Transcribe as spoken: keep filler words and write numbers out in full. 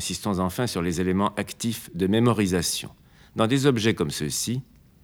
Insistons enfin sur les éléments actifs de mémorisation. Dans des objets comme ceux-ci,